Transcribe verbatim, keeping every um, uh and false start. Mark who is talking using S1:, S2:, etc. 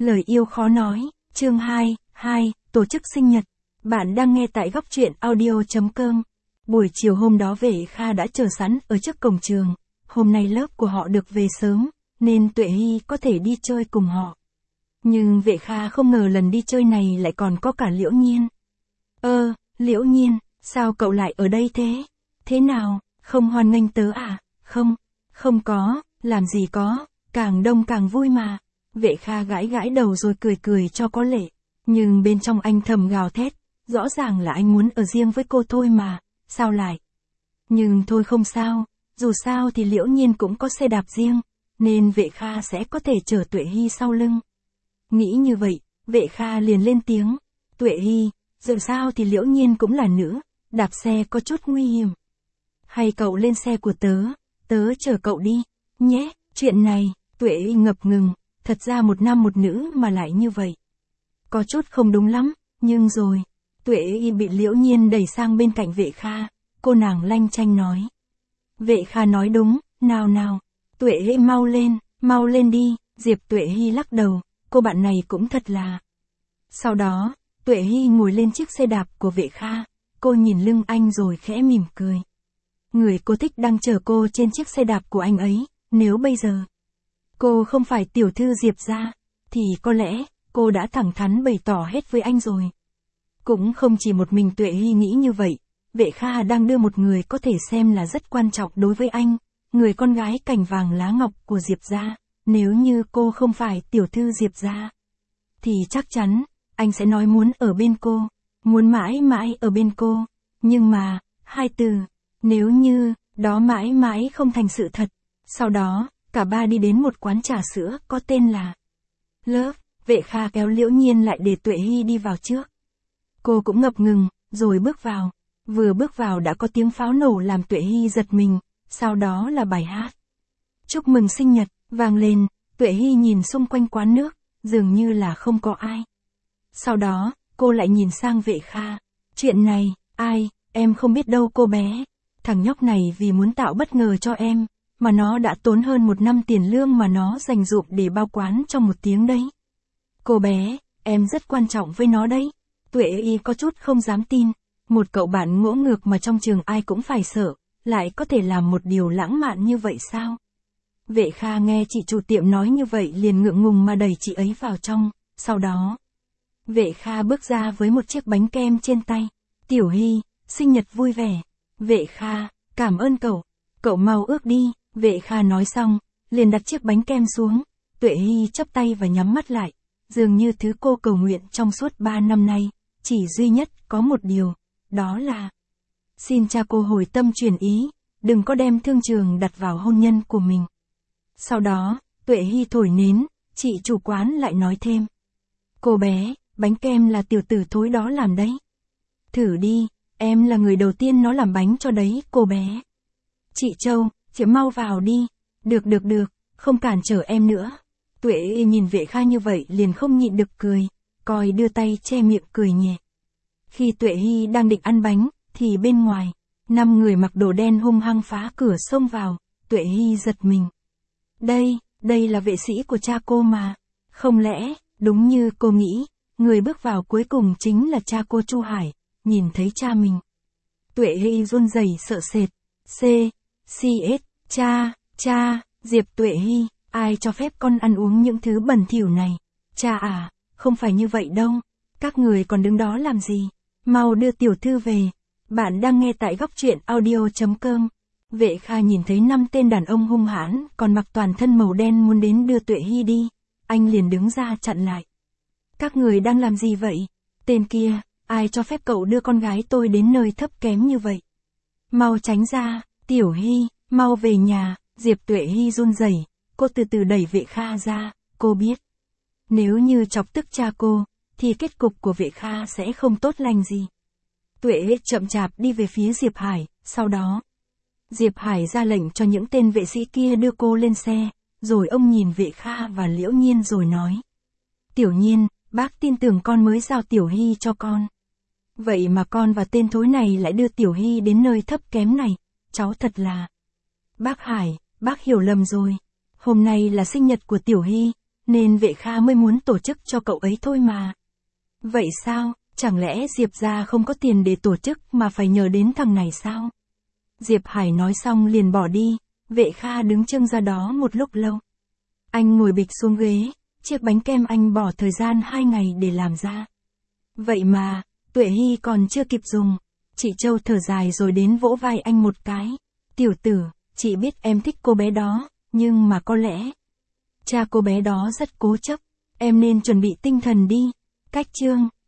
S1: Lời yêu khó nói, chương hai, hai, tổ chức sinh nhật. Bạn đang nghe tại góc truyện audio chấm com. Buổi chiều hôm đó Vệ Kha đã chờ sẵn ở trước cổng trường. Hôm nay lớp của họ được về sớm, nên Tuệ Hy có thể đi chơi cùng họ. Nhưng Vệ Kha không ngờ lần đi chơi này lại còn có cả Liễu Nhiên. Ơ, Liễu Nhiên, sao cậu lại ở đây thế? Thế nào, không hoan nghênh tớ à? Không, không có, làm gì có, càng đông càng vui mà. Vệ Kha gãi gãi đầu rồi cười cười cho có lệ. Nhưng bên trong anh thầm gào thét, rõ ràng là anh muốn ở riêng với cô thôi mà, sao lại? Nhưng thôi không sao, dù sao thì Liễu Nhiên cũng có xe đạp riêng, nên Vệ Kha sẽ có thể chở Tuệ Hy sau lưng. Nghĩ như vậy, Vệ Kha liền lên tiếng, Tuệ Hy, dù sao thì Liễu Nhiên cũng là nữ, đạp xe có chút nguy hiểm. Hay cậu lên xe của tớ, tớ chở cậu đi, nhé, chuyện này, Tuệ Hy ngập ngừng, thật ra một nam một nữ mà lại như vậy. Có chút không đúng lắm, nhưng rồi, Tuệ Hy bị Liễu Nhiên đẩy sang bên cạnh Vệ Kha, cô nàng lanh chanh nói. Vệ Kha nói đúng, nào nào, Tuệ Hy mau lên, mau lên đi, Diệp Tuệ Hy lắc đầu, cô bạn này cũng thật là. Sau đó, Tuệ Hy ngồi lên chiếc xe đạp của Vệ Kha, cô nhìn lưng anh rồi khẽ mỉm cười. Người cô thích đang chở cô trên chiếc xe đạp của anh ấy, nếu bây giờ cô không phải tiểu thư Diệp gia, thì có lẽ cô đã thẳng thắn bày tỏ hết với anh rồi. Cũng không chỉ một mình Tuệ Hy nghĩ như vậy, Vệ Kha đang đưa một người có thể xem là rất quan trọng đối với anh, người con gái cành vàng lá ngọc của Diệp gia. Nếu như cô không phải tiểu thư Diệp gia, thì chắc chắn anh sẽ nói muốn ở bên cô, muốn mãi mãi ở bên cô. Nhưng mà, hai từ, nếu như, đó mãi mãi không thành sự thật. Sau đó, cả ba đi đến một quán trà sữa có tên là Love. Vệ Kha kéo Liễu Nhiên lại để Tuệ Hy đi vào trước. Cô cũng ngập ngừng, rồi bước vào. Vừa bước vào đã có tiếng pháo nổ làm Tuệ Hy giật mình, sau đó là bài hát chúc mừng sinh nhật vang lên. Tuệ Hy nhìn xung quanh quán nước, dường như là không có ai. Sau đó, cô lại nhìn sang Vệ Kha. Chuyện này, ai, em không biết đâu cô bé. Thằng nhóc này vì muốn tạo bất ngờ cho em, mà nó đã tốn hơn một năm tiền lương mà nó dành dụm để bao quán trong một tiếng đấy. Cô bé, em rất quan trọng với nó đấy. Tuệ Hy có chút không dám tin. Một cậu bạn ngỗ ngược mà trong trường ai cũng phải sợ, lại có thể làm một điều lãng mạn như vậy sao? Vệ Kha nghe chị chủ tiệm nói như vậy liền ngượng ngùng mà đẩy chị ấy vào trong. Sau đó, Vệ Kha bước ra với một chiếc bánh kem trên tay. Tiểu Hy, sinh nhật vui vẻ. Vệ Kha, cảm ơn cậu. Cậu mau ước đi. Vệ Kha nói xong, liền đặt chiếc bánh kem xuống. Tuệ Hy chắp tay và nhắm mắt lại. Dường như thứ cô cầu nguyện trong suốt ba năm nay, chỉ duy nhất có một điều, đó là xin cha cô hồi tâm chuyển ý, đừng có đem thương trường đặt vào hôn nhân của mình. Sau đó, Tuệ Hy thổi nến, chị chủ quán lại nói thêm. Cô bé, bánh kem là tiểu tử thối đó làm đấy. Thử đi, em là người đầu tiên nó làm bánh cho đấy, cô bé. Chị Châu, chị mau vào đi. Được được được, không cản trở em nữa. Tuệ Hy nhìn Vệ Kha như vậy liền không nhịn được cười, coi đưa tay che miệng cười nhẹ. Khi Tuệ Hy đang định ăn bánh, thì bên ngoài, năm người mặc đồ đen hung hăng phá cửa xông vào. Tuệ Hy giật mình. Đây, đây là vệ sĩ của cha cô mà. Không lẽ, đúng như cô nghĩ, người bước vào cuối cùng chính là cha cô Chu Hải. Nhìn thấy cha mình, Tuệ Hy run rẩy sợ sệt. C, C S, cha, cha, Diệp Tuệ Hy, ai cho phép con ăn uống những thứ bẩn thỉu này? Cha à, không phải như vậy đâu. Các người còn đứng đó làm gì? Mau đưa tiểu thư về. Bạn đang nghe tại góc truyện audio chấm com. Vệ Kha nhìn thấy năm tên đàn ông hung hãn, còn mặc toàn thân màu đen muốn đến đưa Tuệ Hy đi. Anh liền đứng ra chặn lại. Các người đang làm gì vậy? Tên kia, ai cho phép cậu đưa con gái tôi đến nơi thấp kém như vậy? Mau tránh ra, Tiểu Hy, mau về nhà. Diệp Tuệ Hy run rẩy, cô từ từ đẩy Vệ Kha ra, cô biết. Nếu như chọc tức cha cô, thì kết cục của Vệ Kha sẽ không tốt lành gì. Tuệ chậm chạp đi về phía Diệp Hải, sau đó Diệp Hải ra lệnh cho những tên vệ sĩ kia đưa cô lên xe, rồi ông nhìn Vệ Kha và Liễu Nhiên rồi nói. Tiểu Nhiên, bác tin tưởng con mới giao Tiểu Hy cho con. Vậy mà con và tên thối này lại đưa Tiểu Hy đến nơi thấp kém này, cháu thật là. Bác Hải, bác hiểu lầm rồi. Hôm nay là sinh nhật của Tiểu Hy, nên Vệ Kha mới muốn tổ chức cho cậu ấy thôi mà. Vậy sao, chẳng lẽ Diệp gia không có tiền để tổ chức mà phải nhờ đến thằng này sao? Diệp Hải nói xong liền bỏ đi, Vệ Kha đứng chưng ra đó một lúc lâu. Anh ngồi bịch xuống ghế, chiếc bánh kem anh bỏ thời gian hai ngày để làm ra. Vậy mà, Tuệ Hy còn chưa kịp dùng, chị Châu thở dài rồi đến vỗ vai anh một cái. Tiểu tử, chị biết em thích cô bé đó, nhưng mà có lẽ cha cô bé đó rất cố chấp, em nên chuẩn bị tinh thần đi. Cách chương